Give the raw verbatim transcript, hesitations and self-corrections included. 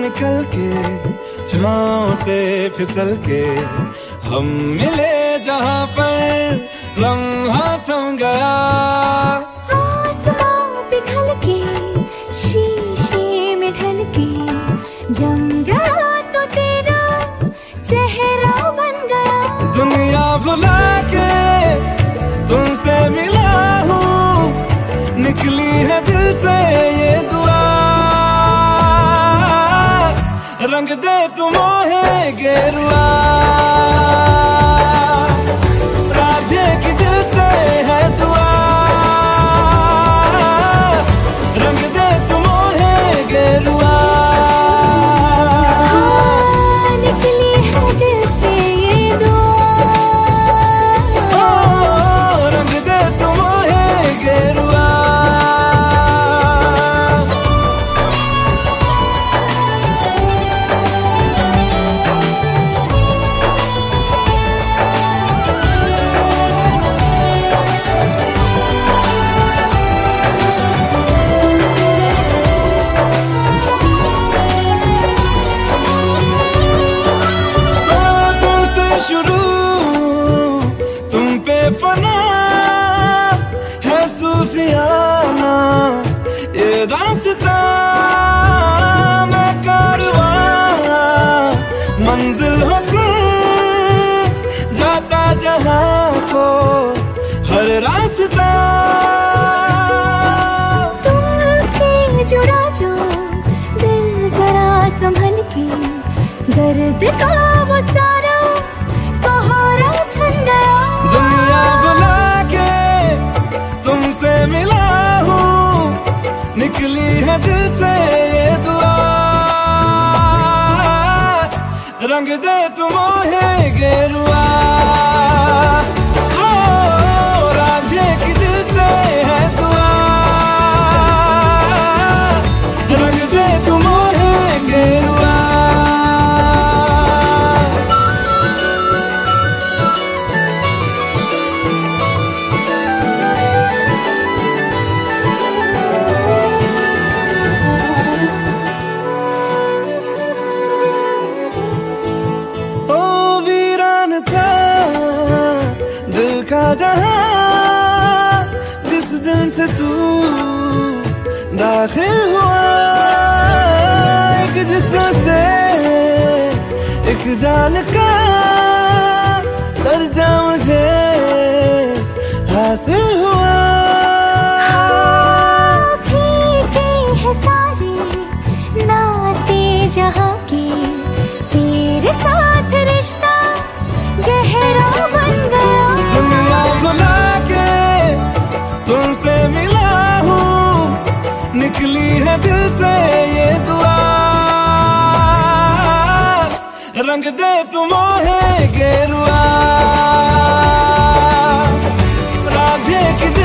निकल के छाँव से फिसल के हम मिले जहाँ पर लम्हा थम गया। आसमां पिघल के शीशे में ढल के जम गया तो तेरा चेहरा बन गया। दुनिया भुला के तुमसे मिला हूँ, निकली है दिल से ये दुआ। रंग दे तुम मोहे गेरुआ, राधे की दिल से है दुआ। रंग दे तुम मोहे गेरुआ, हाँ, निकली है दिल से ये दुआ। ओ, रंग दे तुम मोहे गेरुआ। फना है सूफियाना ये दास्तां, मैं कारवां मंजिल हो तुम, जाता जहां को हर रास्ता। तुमसे जुड़ा जो दिल जरा संभल के, दर्द का वो सारा कोहरा छन गया। दुनिया बुला के तुमसे मिला हूँ, निकली है दिल से ये दुआ। रंग दे तुम मोहे गेरुआ, ओ, राधे की दिल से है दुआ। रंग दे तुम मोहे गेरुआ। जहां जिस दिन से तू दाखिल हुआ, एक जिस्म से एक जान का दर्जा मुझे हासिल हुआ। हाँ, फीके है सारे नाते जहां के, तेरे साथ रिश्ता गहरा बन गया। दुनिया बुला के तुमसे मिला हूँ, निकली है दिल से ये दुआ। रंग दे तुम मोहे गेरुआ, राधे की